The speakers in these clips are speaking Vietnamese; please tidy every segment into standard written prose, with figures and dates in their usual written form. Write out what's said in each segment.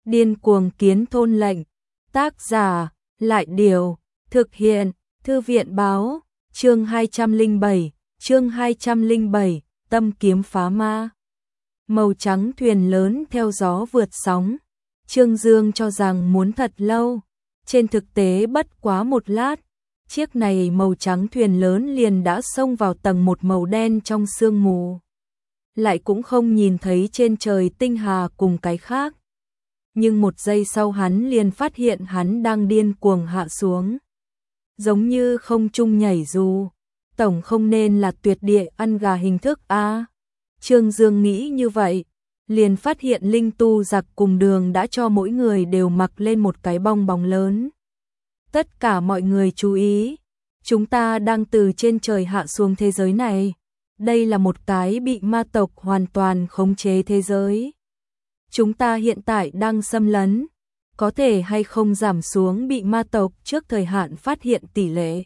Điên cuồng kiến thôn lệnh. Tác giả, Lại Điều. Thực hiện, Thư viện báo. Chương 207, Tâm kiếm phá ma. Màu trắng thuyền lớn theo gió vượt sóng. Trương Dương cho rằng muốn thật lâu, trên thực tế bất quá một lát, chiếc này màu trắng thuyền lớn liền đã xông vào tầng một màu đen trong sương mù. Lại cũng không nhìn thấy trên trời tinh hà cùng cái khác. Nhưng một giây sau hắn liền phát hiện hắn đang điên cuồng hạ xuống. Giống như không trung nhảy dù. Tổng không nên là tuyệt địa ăn gà hình thức a. Trương Dương nghĩ như vậy, liền phát hiện linh tu giặc cùng đường đã cho mỗi người đều mặc lên một cái bong bóng lớn. Tất cả mọi người chú ý, chúng ta đang từ trên trời hạ xuống thế giới này. Đây là một cái bị ma tộc hoàn toàn khống chế thế giới. Chúng ta hiện tại đang xâm lấn, có thể hay không giảm xuống bị ma tộc trước thời hạn phát hiện tỷ lệ.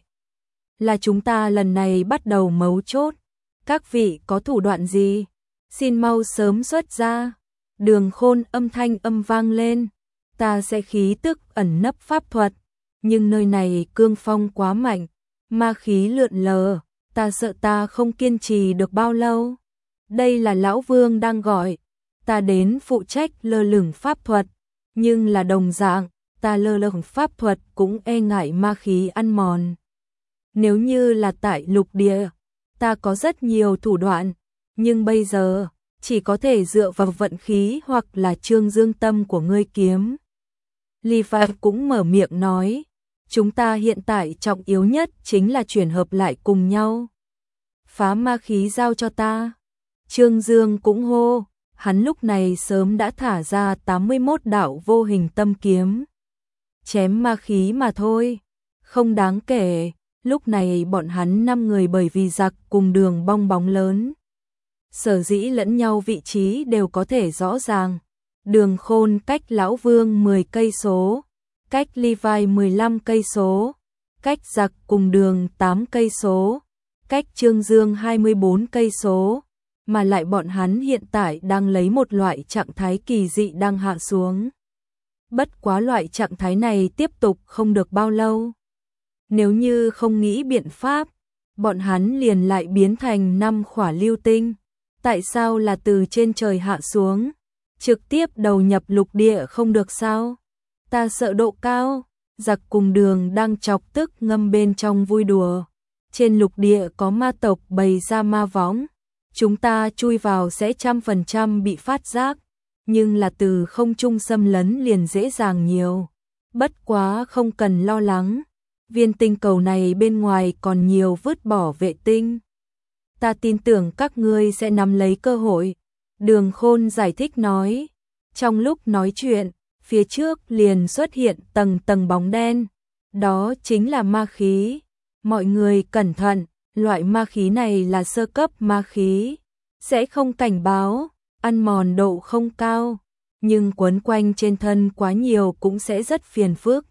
Là chúng ta lần này bắt đầu mấu chốt. Các vị có thủ đoạn gì? Xin mau sớm xuất ra. Đường Khôn âm thanh vang lên. Ta sẽ khí tức ẩn nấp pháp thuật, nhưng nơi này cương phong quá mạnh, ma khí lượn lờ, ta sợ ta không kiên trì được bao lâu. Đây là lão Vương đang gọi, ta đến phụ trách lơ lửng pháp thuật, nhưng là đồng dạng, ta lơ lửng pháp thuật cũng e ngại ma khí ăn mòn. Nếu như là tại lục địa, ta có rất nhiều thủ đoạn, nhưng bây giờ chỉ có thể dựa vào vận khí hoặc là Trương Dương tâm của ngươi kiếm. Levi cũng mở miệng nói, chúng ta hiện tại trọng yếu nhất chính là chuyển hợp lại cùng nhau. Phá ma khí giao cho ta. Trương Dương cũng hô, hắn lúc này sớm đã thả ra 81 đạo vô hình tâm kiếm. Chém ma khí mà thôi, không đáng kể. Lúc này bọn hắn 5 người bởi vì giặc cùng đường bong bóng lớn, sở dĩ lẫn nhau vị trí đều có thể rõ ràng. Đường Khôn cách lão Vương 10 cây số, cách Levi 15 cây số, cách giặc cùng đường 8 cây số, cách Trương Dương 24 cây số, mà lại bọn hắn hiện tại đang lấy một loại trạng thái kỳ dị đang hạ xuống. Bất quá loại trạng thái này tiếp tục không được bao lâu. Nếu như không nghĩ biện pháp, bọn hắn liền lại biến thành 5 khỏa lưu tinh. Tại sao là từ trên trời hạ xuống? Trực tiếp đầu nhập lục địa không được sao? Ta sợ độ cao. Giặc cùng đường đang chọc tức ngâm bên trong vui đùa. Trên lục địa có ma tộc bày ra ma võng. Chúng ta chui vào sẽ 100% bị phát giác. Nhưng là từ không trung xâm lấn liền dễ dàng nhiều. Bất quá không cần lo lắng. Viên tinh cầu này bên ngoài còn nhiều vứt bỏ vệ tinh. Ta tin tưởng các ngươi sẽ nắm lấy cơ hội. Đường Khôn giải thích nói. Trong lúc nói chuyện, phía trước liền xuất hiện tầng tầng bóng đen. Đó chính là ma khí. Mọi người cẩn thận, loại ma khí này là sơ cấp ma khí. Sẽ không cảnh báo, ăn mòn độ không cao. Nhưng quấn quanh trên thân quá nhiều cũng sẽ rất phiền phức.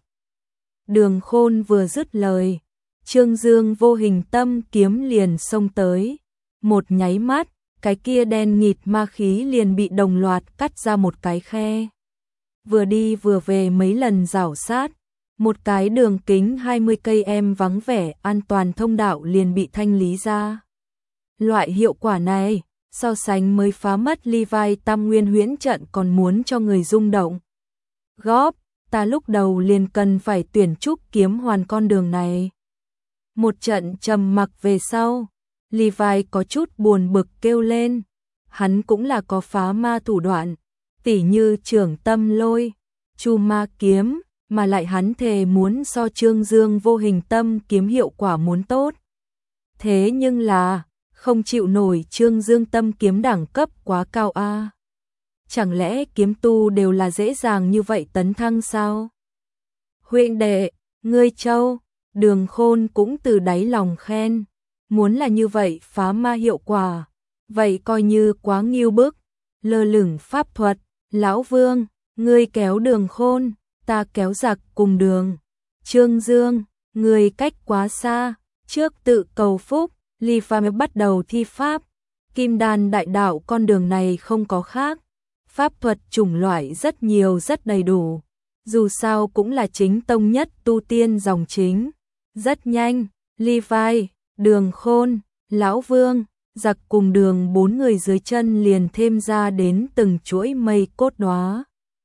Đường Khôn vừa dứt lời, Trương Dương vô hình tâm kiếm liền xông tới. Một nháy mắt, cái kia đen nghịt ma khí liền bị đồng loạt cắt ra một cái khe. Vừa đi vừa về mấy lần rảo sát, một cái đường kính 20 cây vắng vẻ an toàn thông đạo liền bị thanh lý ra. Loại hiệu quả này, so sánh mới phá mất Levi Tam Nguyên huyễn trận còn muốn cho người rung động. Góp, ta lúc đầu liền cần phải tuyển trúc kiếm hoàn con đường này. Một trận trầm mặc về sau, Levi có chút buồn bực kêu lên. Hắn cũng là có phá ma thủ đoạn, tỉ như trưởng tâm lôi, chu ma kiếm, mà lại hắn thề muốn so Trương Dương vô hình tâm kiếm hiệu quả muốn tốt. Thế nhưng là, không chịu nổi Trương Dương tâm kiếm đẳng cấp quá cao a. Chẳng lẽ kiếm tu đều là dễ dàng như vậy tấn thăng sao? Huynh đệ, ngươi châu, Đường Khôn cũng từ đáy lòng khen. Muốn là như vậy phá ma hiệu quả, vậy coi như quá nghiêu bức. Lơ lửng pháp thuật, lão Vương, ngươi kéo Đường Khôn, ta kéo giặc cùng đường. Trương Dương, ngươi cách quá xa, trước tự cầu phúc, Levi bắt đầu thi pháp. Kim đan đại đạo con đường này không có khác. Pháp thuật chủng loại rất nhiều rất đầy đủ, dù sao cũng là chính tông nhất tu tiên dòng chính. Rất nhanh, Levi, Đường Khôn, Lão Vương, Giặc cùng Đường 4 người dưới chân liền thêm ra đến từng chuỗi mây cốt đóa.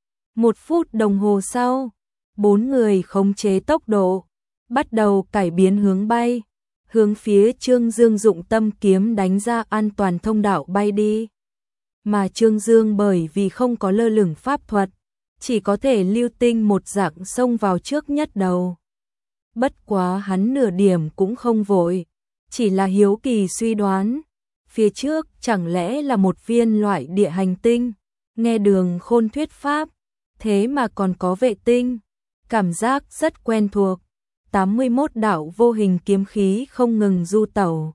1 phút đồng hồ sau, 4 người khống chế tốc độ, bắt đầu cải biến hướng bay, hướng phía Trương Dương dụng tâm kiếm đánh ra an toàn thông đạo bay đi. Mà Trương Dương bởi vì không có lơ lửng pháp thuật, chỉ có thể lưu tinh một dạng xông vào trước nhất đầu. Bất quá hắn nửa điểm cũng không vội, chỉ là hiếu kỳ suy đoán, phía trước chẳng lẽ là một viên loại địa hành tinh, nghe Đường Khôn thuyết pháp, thế mà còn có vệ tinh, cảm giác rất quen thuộc. 81 đạo vô hình kiếm khí không ngừng du tẩu,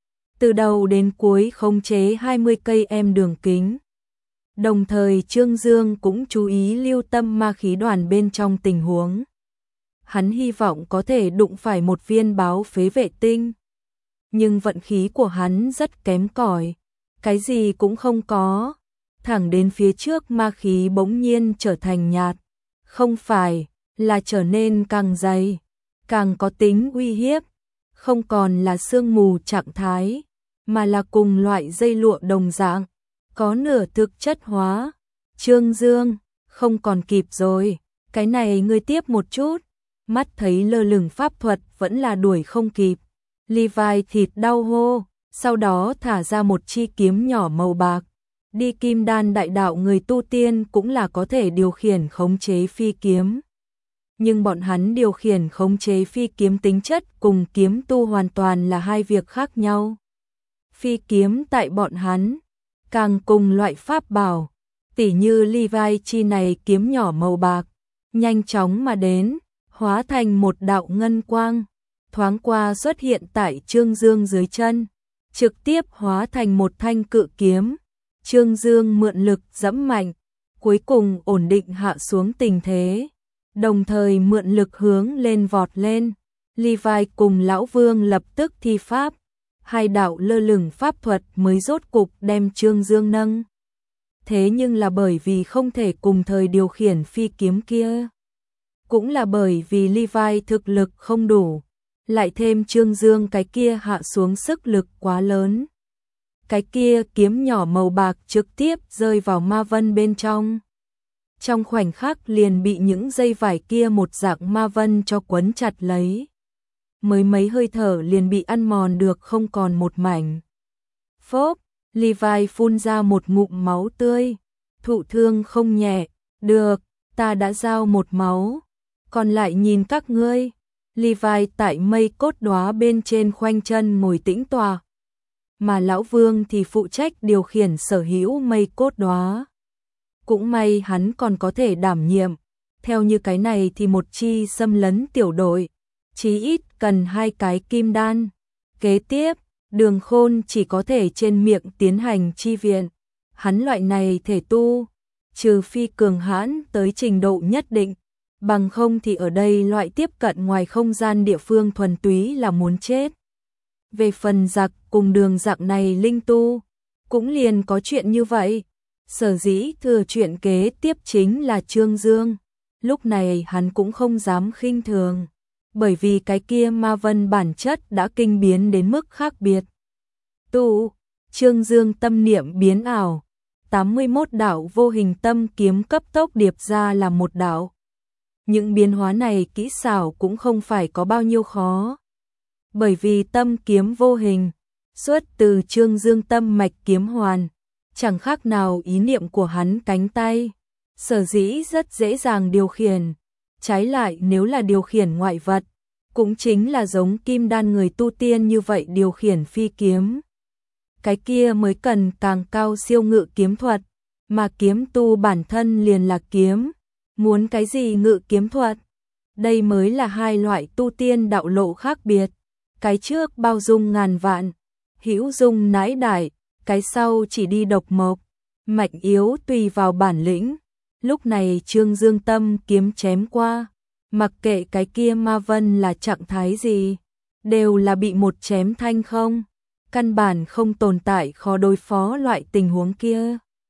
từ đầu đến cuối khống chế 20 cây em đường kính. Đồng thời Trương Dương cũng chú ý lưu tâm ma khí đoàn bên trong tình huống. Hắn hy vọng có thể đụng phải một viên báo phế vệ tinh. Nhưng vận khí của hắn rất kém cỏi, cái gì cũng không có. Thẳng đến phía trước ma khí bỗng nhiên trở thành nhạt, không phải là trở nên càng dày, càng có tính uy hiếp, không còn là sương mù trạng thái, mà là cùng loại dây lụa đồng dạng, có nửa thực chất hóa. Trương Dương, không còn kịp rồi, cái này ngươi tiếp một chút. Mắt thấy lơ lửng pháp thuật vẫn là đuổi không kịp, Levi thịt đau hô, sau đó thả ra một chi kiếm nhỏ màu bạc. Đi kim đan đại đạo người tu tiên cũng là có thể điều khiển khống chế phi kiếm. Nhưng bọn hắn điều khiển khống chế phi kiếm tính chất cùng kiếm tu hoàn toàn là hai việc khác nhau. Phi kiếm tại bọn hắn, càng cùng loại pháp bảo, tỉ như Levi chi này kiếm nhỏ màu bạc, nhanh chóng mà đến, hóa thành một đạo ngân quang, thoáng qua xuất hiện tại Trương Dương dưới chân, trực tiếp hóa thành một thanh cự kiếm. Trương Dương mượn lực giẫm mạnh, cuối cùng ổn định hạ xuống tình thế, đồng thời mượn lực hướng lên vọt lên. Levi cùng Lão Vương lập tức thi pháp, hai đạo lơ lửng pháp thuật mới rốt cục đem Trương Dương nâng. Thế nhưng là bởi vì không thể cùng thời điều khiển phi kiếm kia, cũng là bởi vì Levi thực lực không đủ, lại thêm Trương Dương cái kia hạ xuống sức lực quá lớn. Cái kia kiếm nhỏ màu bạc trực tiếp rơi vào ma vân bên trong. Trong khoảnh khắc liền bị những dây vải kia một dạng ma vân cho quấn chặt lấy. Mới mấy hơi thở liền bị ăn mòn được không còn một mảnh. Phốp, Levi phun ra một ngụm máu tươi. Thụ thương không nhẹ, được, ta đã giao một máu. Còn lại nhìn các ngươi. Levi tại mây cốt đóa bên trên khoanh chân ngồi tĩnh tọa. Mà Lão Vương thì phụ trách điều khiển sở hữu mây cốt đóa. Cũng may hắn còn có thể đảm nhiệm, theo như cái này thì một chi xâm lấn tiểu đội, chí ít cần 2 cái kim đan. Kế tiếp, Đường Khôn chỉ có thể trên miệng tiến hành chi viện. Hắn loại này thể tu, trừ phi cường hãn tới trình độ nhất định, bằng không thì ở đây loại tiếp cận ngoài không gian địa phương thuần túy là muốn chết. Về phần Giặc cùng Đường dạng này linh tu, cũng liền có chuyện như vậy. Sở dĩ thừa chuyện kế tiếp chính là Trương Dương. Lúc này hắn cũng không dám khinh thường, bởi vì cái kia ma vân bản chất đã kinh biến đến mức khác biệt. Trương Dương tâm niệm biến ảo, 81 đạo vô hình tâm kiếm cấp tốc điệp ra là một đạo. Những biến hóa này kỹ xảo cũng không phải có bao nhiêu khó, bởi vì tâm kiếm vô hình xuất từ Trương Dương tâm mạch kiếm hoàn, chẳng khác nào ý niệm của hắn cánh tay, sở dĩ rất dễ dàng điều khiển. Trái lại nếu là điều khiển ngoại vật, cũng chính là giống kim đan người tu tiên như vậy điều khiển phi kiếm. Cái kia mới cần càng cao siêu ngự kiếm thuật, mà kiếm tu bản thân liền là kiếm, muốn cái gì ngự kiếm thuật. Đây mới là hai loại tu tiên đạo lộ khác biệt, cái trước bao dung ngàn vạn, hữu dung nãi đại, cái sau chỉ đi độc mộc, mạnh yếu tùy vào bản lĩnh. Lúc này Trương Dương tâm kiếm chém qua, mặc kệ cái kia ma vân là trạng thái gì, đều là bị một chém thanh không, căn bản không tồn tại khó đối phó loại tình huống kia.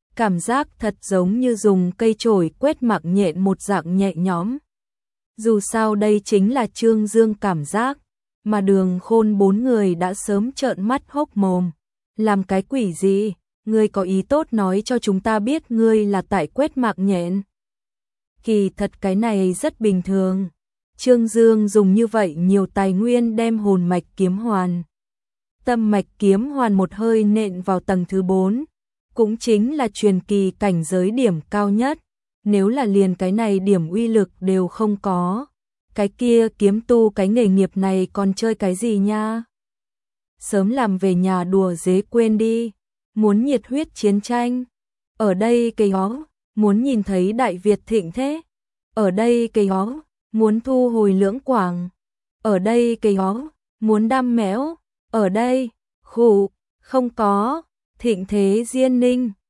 cảm giác thật giống như dùng cây chổi quét mạng nhện một dạng nhẹ nhõm. Dù sao đây chính là Trương Dương cảm giác, mà Đường Khôn bốn người đã sớm trợn mắt hốc mồm. Làm cái quỷ gì? Ngươi có ý tốt nói cho chúng ta biết ngươi là tại quét mạng nhện. Kỳ thật cái này rất bình thường. Trương Dương dùng như vậy nhiều tài nguyên đem hồn mạch kiếm hoàn. Tâm mạch kiếm hoàn một hơi nện vào tầng thứ 4, cũng chính là truyền kỳ cảnh giới điểm cao nhất. Nếu là liền cái này điểm uy lực đều không có, cái kia kiếm tu cái nghề nghiệp này còn chơi cái gì nha? Sớm làm về nhà đùa dế quên đi, muốn nhiệt huyết chiến tranh. Ở đây cây ó, muốn nhìn thấy Đại Việt thịnh thế. Ở đây cây ó, muốn thu hồi Lưỡng Quảng. Ở đây cây ó, muốn đam mẽo. Ở đây, khụ, không có, thịnh thế Diên Ninh.